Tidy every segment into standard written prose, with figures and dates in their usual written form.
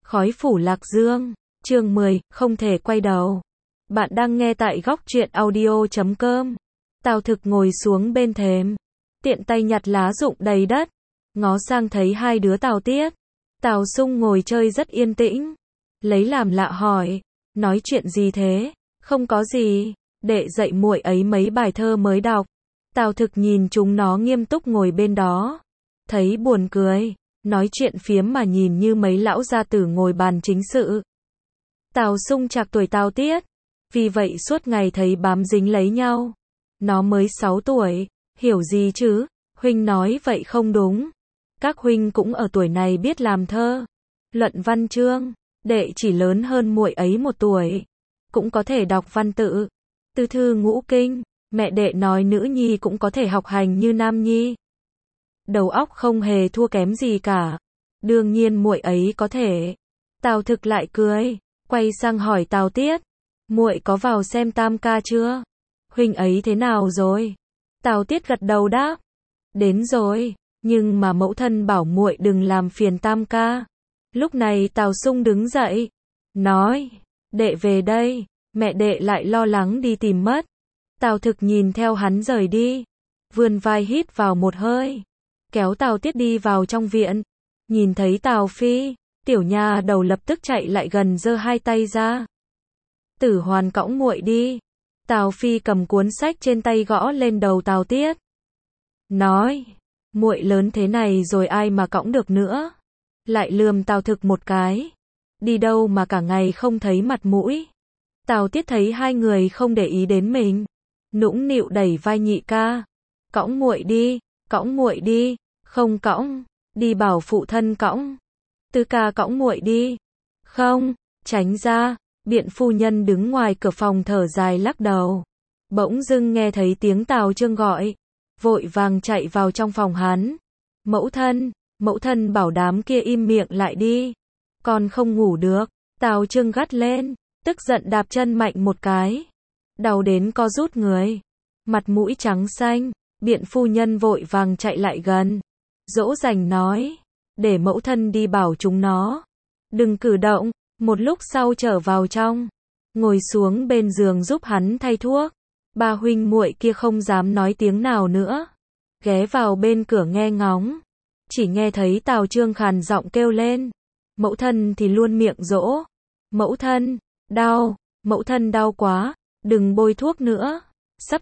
Khói phủ Lạc Dương, chương 10, không thể quay đầu. Bạn đang nghe tại góc truyện audio.com. Tào Thực ngồi xuống bên thềm, tiện tay nhặt lá rụng đầy đất, ngó sang thấy hai đứa Tào Tiết, Tào Sung ngồi chơi rất yên tĩnh, lấy làm lạ hỏi, nói chuyện gì thế? Không có gì, đệ dạy muội ấy mấy bài thơ mới đọc. Tào Thực nhìn chúng nó nghiêm túc ngồi bên đó, thấy buồn cười, nói chuyện phiếm mà nhìn như mấy lão gia tử ngồi bàn chính sự. Tào Sung trạc tuổi Tào Tiết, vì vậy suốt ngày thấy bám dính lấy nhau. Nó mới 6 tuổi, hiểu gì chứ? Huynh nói vậy không đúng. Các huynh cũng ở tuổi này biết làm thơ, luận văn chương, đệ chỉ lớn hơn muội ấy 1 tuổi, cũng có thể đọc văn tự, tư thư ngũ kinh. Mẹ đệ nói nữ nhi cũng có thể học hành như nam nhi, đầu óc không hề thua kém gì cả. Đương nhiên muội ấy có thể. Tào Thực lại cười, quay sang hỏi Tào Tiết, muội có vào xem tam ca chưa? Huynh ấy thế nào rồi? Tào Tiết gật đầu đáp, đến rồi, nhưng mà mẫu thân bảo muội đừng làm phiền tam ca. Lúc này Tào Sung đứng dậy, nói, đệ về đây, mẹ đệ lại lo lắng đi tìm mất. Tào Thực nhìn theo hắn rời đi, vươn vai hít vào một hơi, kéo Tào Tiết đi vào trong viện. Nhìn thấy Tào Phi, tiểu nha đầu lập tức chạy lại gần giơ hai tay ra. Tử Hoàn cõng muội đi. Tào Phi cầm cuốn sách trên tay gõ lên đầu Tào Tiết, nói, muội lớn thế này rồi ai mà cõng được nữa. Lại lườm Tào Thực một cái, đi đâu mà cả ngày không thấy mặt mũi. Tào Tiết thấy hai người không để ý đến mình, nũng nịu đẩy vai nhị ca, cõng muội đi, không cõng, đi bảo phụ thân cõng. Tứ ca cõng muội đi. Không, tránh ra. Biện phu nhân đứng ngoài cửa phòng thở dài lắc đầu. Bỗng dưng nghe thấy tiếng Tào Chương gọi, vội vàng chạy vào trong phòng hắn. Mẫu thân bảo đám kia im miệng lại đi, con không ngủ được. Tào Chương gắt lên, tức giận đạp chân mạnh một cái, đau đến co rút người, mặt mũi trắng xanh. Biện phu nhân vội vàng chạy lại gần, dỗ dành nói, để mẫu thân đi bảo chúng nó đừng cử động. Một lúc sau trở vào trong, ngồi xuống bên giường giúp hắn thay thuốc. Ba huynh muội kia không dám nói tiếng nào nữa, ghé vào bên cửa nghe ngóng. Chỉ nghe thấy Tào Chương khàn giọng kêu lên, mẫu thân thì luôn miệng dỗ, mẫu thân đau quá, đừng bôi thuốc nữa, sắp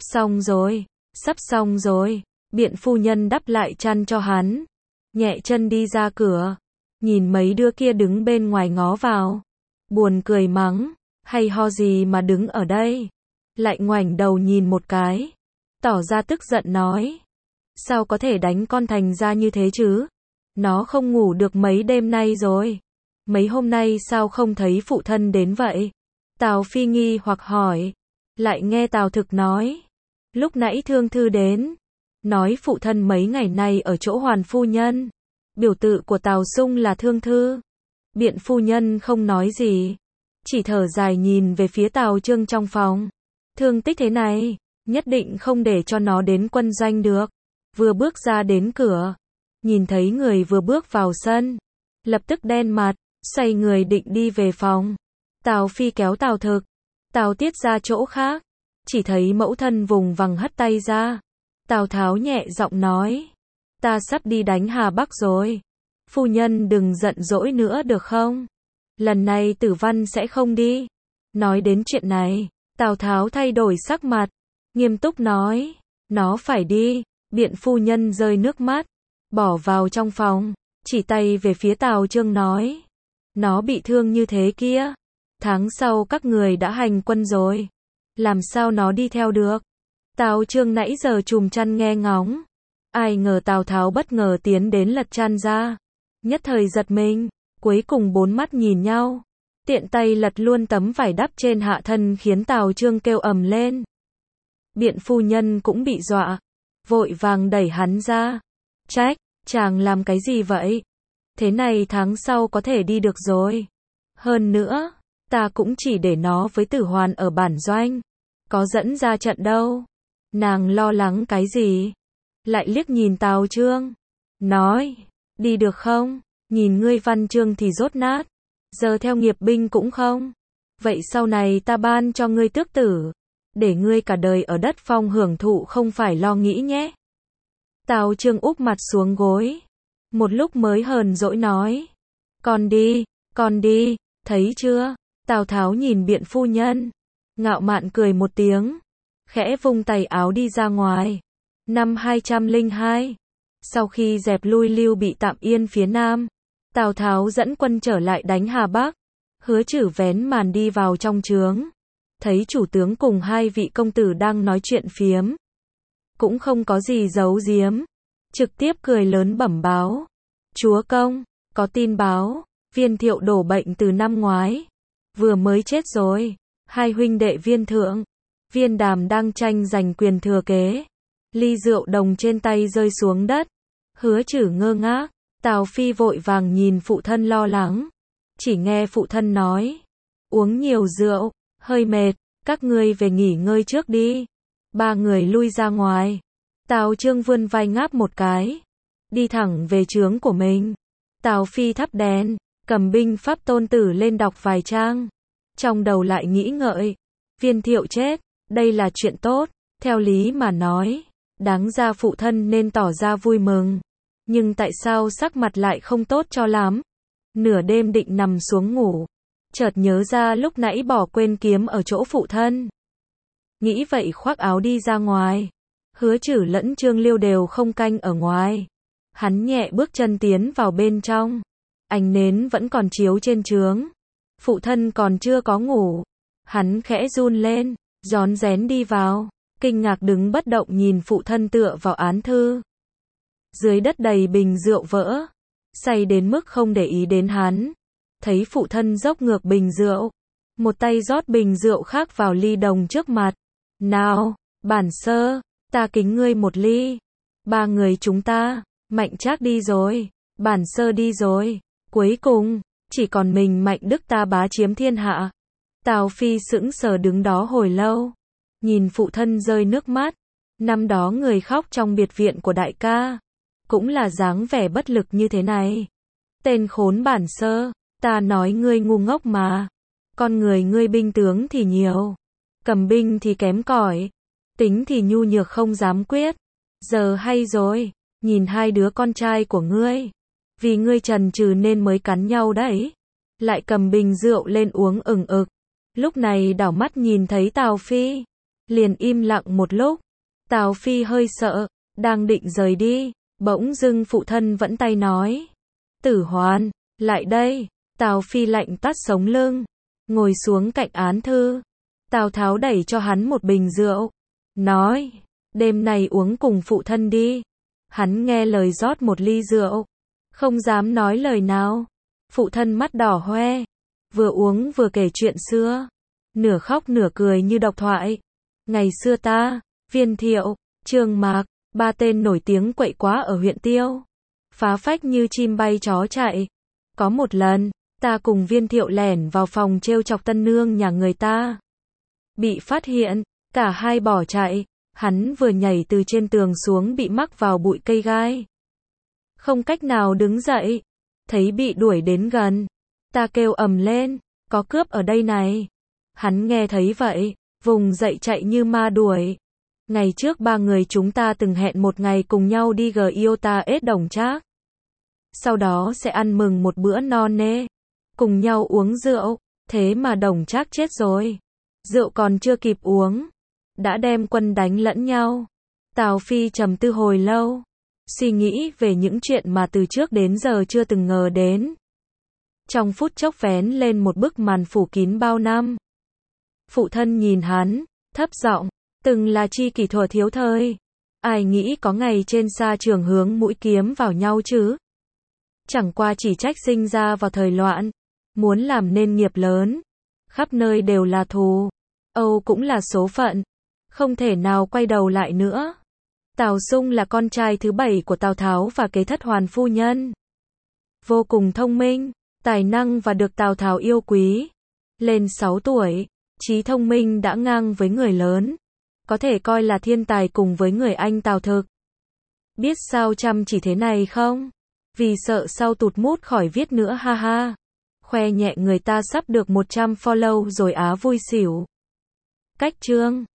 xong rồi. Biện phu nhân đắp lại chăn cho hắn, nhẹ chân đi ra cửa, nhìn mấy đứa kia đứng bên ngoài ngó vào, buồn cười mắng, hay ho gì mà đứng ở đây. Lại ngoảnh đầu nhìn một cái, tỏ ra tức giận nói, sao có thể đánh con thành ra như thế chứ? Nó không ngủ được mấy đêm nay rồi, mấy hôm nay sao không thấy phụ thân đến vậy? Tào Phi nghi hoặc hỏi, lại nghe Tào Thực nói, lúc nãy Thương Thư đến, nói phụ thân mấy ngày nay ở chỗ Hoàn phu nhân. Biểu tự của Tào Sung là Thương Thư. Biện phu nhân không nói gì, chỉ thở dài nhìn về phía Tào Chương trong phòng. Thương tích thế này, nhất định không để cho nó đến quân doanh được. Vừa bước ra đến cửa, nhìn thấy người vừa bước vào sân, lập tức đen mặt, xoay người định đi về phòng. Tào Phi kéo Tào Thực, Tào Tiết ra chỗ khác, chỉ thấy mẫu thân vùng vằng hất tay ra. Tào Tháo nhẹ giọng nói, ta sắp đi đánh Hà Bắc rồi, phu nhân đừng giận dỗi nữa được không? Lần này Tử Văn sẽ không đi. Nói đến chuyện này, Tào Tháo thay đổi sắc mặt, nghiêm túc nói, nó phải đi. Biện phu nhân rơi nước mắt, bỏ vào trong phòng, chỉ tay về phía Tào Chương nói, nó bị thương như thế kia, tháng sau các người đã hành quân rồi, làm sao nó đi theo được? Tào Chương nãy giờ chùm chăn nghe ngóng, ai ngờ Tào Tháo bất ngờ tiến đến lật chăn ra, nhất thời giật mình, cuối cùng 4 mắt nhìn nhau, tiện tay lật luôn tấm vải đắp trên hạ thân khiến Tào Chương kêu ầm lên. Biện phu nhân cũng bị dọa, vội vàng đẩy hắn ra, trách, chàng làm cái gì vậy? Thế này tháng sau có thể đi được rồi. Hơn nữa, ta cũng chỉ để nó với Tử Hoàn ở bản doanh, có dẫn ra trận đâu. Nàng lo lắng cái gì? Lại liếc nhìn Tào Chương, nói, đi được không? Nhìn ngươi văn chương thì dốt nát, giờ theo nghiệp binh cũng không. Vậy sau này ta ban cho ngươi tước tử, để ngươi cả đời ở đất phong hưởng thụ không phải lo nghĩ nhé. Tào Trương úp mặt xuống gối, một lúc mới hờn dỗi nói, con đi, thấy chưa? Tào Tháo nhìn Biện phu nhân, ngạo mạn cười một tiếng, khẽ vung tay áo đi ra ngoài. Năm 202, sau khi dẹp lui Lưu Bị tạm yên phía Nam, Tào Tháo dẫn quân trở lại đánh Hà Bắc. Hứa Trử vén màn đi vào trong trướng, thấy chủ tướng cùng hai vị công tử đang nói chuyện phiếm, cũng không có gì giấu giếm, trực tiếp cười lớn bẩm báo, chúa công, có tin báo, Viên Thiệu đổ bệnh từ năm ngoái, vừa mới chết rồi, hai huynh đệ Viên Thượng, Viên Đàm đang tranh giành quyền thừa kế, ly rượu đồng trên tay rơi xuống đất. Hứa Trử ngơ ngác, Tào Phi vội vàng nhìn phụ thân lo lắng, chỉ nghe phụ thân nói, uống nhiều rượu, hơi mệt, các ngươi về nghỉ ngơi trước đi. Ba người lui ra ngoài, Tào Trương vươn vai ngáp một cái, đi thẳng về trướng của mình. Tào Phi thắp đèn, cầm binh pháp tôn tử lên đọc vài trang, trong đầu lại nghĩ ngợi, Viên Thiệu chết, đây là chuyện tốt, theo lý mà nói, đáng ra phụ thân nên tỏ ra vui mừng, nhưng tại sao sắc mặt lại không tốt cho lắm. Nửa đêm định nằm xuống ngủ, chợt nhớ ra lúc nãy bỏ quên kiếm ở chỗ phụ thân. Nghĩ vậy khoác áo đi ra ngoài. Hứa Trử lẫn Trương Liêu đều không canh ở ngoài. Hắn nhẹ bước chân tiến vào bên trong. Ánh nến vẫn còn chiếu trên trướng. Phụ thân còn chưa có ngủ. Hắn khẽ run lên, rón rén đi vào, kinh ngạc đứng bất động nhìn phụ thân tựa vào án thư. Dưới đất đầy bình rượu vỡ, say đến mức không để ý đến hắn. Thấy phụ thân dốc ngược bình rượu, một tay rót bình rượu khác vào ly đồng trước mặt. Nào, bản sơ, ta kính ngươi một ly. Ba người chúng ta, Mạnh Trác đi rồi, bản sơ đi rồi, cuối cùng, chỉ còn mình Mạnh Đức ta bá chiếm thiên hạ. Tào Phi sững sờ đứng đó hồi lâu, nhìn phụ thân rơi nước mắt. Năm đó người khóc trong biệt viện của đại ca, cũng là dáng vẻ bất lực như thế này. Tên khốn bản sơ, ta nói ngươi ngu ngốc mà. Con người ngươi binh tướng thì nhiều, cầm binh thì kém cỏi, tính thì nhu nhược không dám quyết. Giờ hay rồi, nhìn hai đứa con trai của ngươi, vì ngươi chần chừ nên mới cắn nhau đấy. Lại cầm bình rượu lên uống ừng ực. Lúc này đảo mắt nhìn thấy Tào Phi, liền im lặng một lúc. Tào Phi hơi sợ, đang định rời đi, bỗng dưng phụ thân vẫn tay nói, Tử Hoàn, lại đây. Tào Phi lạnh tắt sống lưng, ngồi xuống cạnh án thư. Tào Tháo đẩy cho hắn một bình rượu, nói, đêm nay uống cùng phụ thân đi. Hắn nghe lời rót một ly rượu, không dám nói lời nào. Phụ thân mắt đỏ hoe, vừa uống vừa kể chuyện xưa, nửa khóc nửa cười như độc thoại. Ngày xưa ta, Viên Thiệu, Trương Mạc, ba tên nổi tiếng quậy quá ở huyện Tiêu, phá phách như chim bay chó chạy. Có một lần, ta cùng Viên Thiệu lẻn vào phòng trêu chọc tân nương nhà người ta. Bị phát hiện, cả hai bỏ chạy, hắn vừa nhảy từ trên tường xuống bị mắc vào bụi cây gai. Không cách nào đứng dậy, thấy bị đuổi đến gần. Ta kêu ầm lên, có cướp ở đây này. Hắn nghe thấy vậy, vùng dậy chạy như ma đuổi. Ngày trước ba người chúng ta từng hẹn một ngày cùng nhau đi Iota ết Đồng Trác. Sau đó sẽ ăn mừng một bữa no nê, cùng nhau uống rượu, thế mà Đồng Trác chết rồi. Rượu còn chưa kịp uống, đã đem quân đánh lẫn nhau. Tào Phi trầm tư hồi lâu, suy nghĩ về những chuyện mà từ trước đến giờ chưa từng ngờ đến. Trong phút chốc vén lên một bức màn phủ kín bao năm. Phụ thân nhìn hắn, thấp giọng, từng là chi kỷ thuở thiếu thời. Ai nghĩ có ngày trên sa trường hướng mũi kiếm vào nhau chứ? Chẳng qua chỉ trách sinh ra vào thời loạn, muốn làm nên nghiệp lớn, khắp nơi đều là thù. Âu cũng là số phận, không thể nào quay đầu lại nữa. Tào Sung là con trai thứ 7 của Tào Tháo và kế thất Hoàn phu nhân. Vô cùng thông minh, tài năng và được Tào Tháo yêu quý. Lên 6 tuổi, trí thông minh đã ngang với người lớn. Có thể coi là thiên tài cùng với người anh Tào Thực. Biết sao chăm chỉ thế này không? Vì sợ sau tụt mút khỏi viết nữa ha ha. Khoe nhẹ người ta sắp được 100 follow rồi á vui xỉu. Cách chương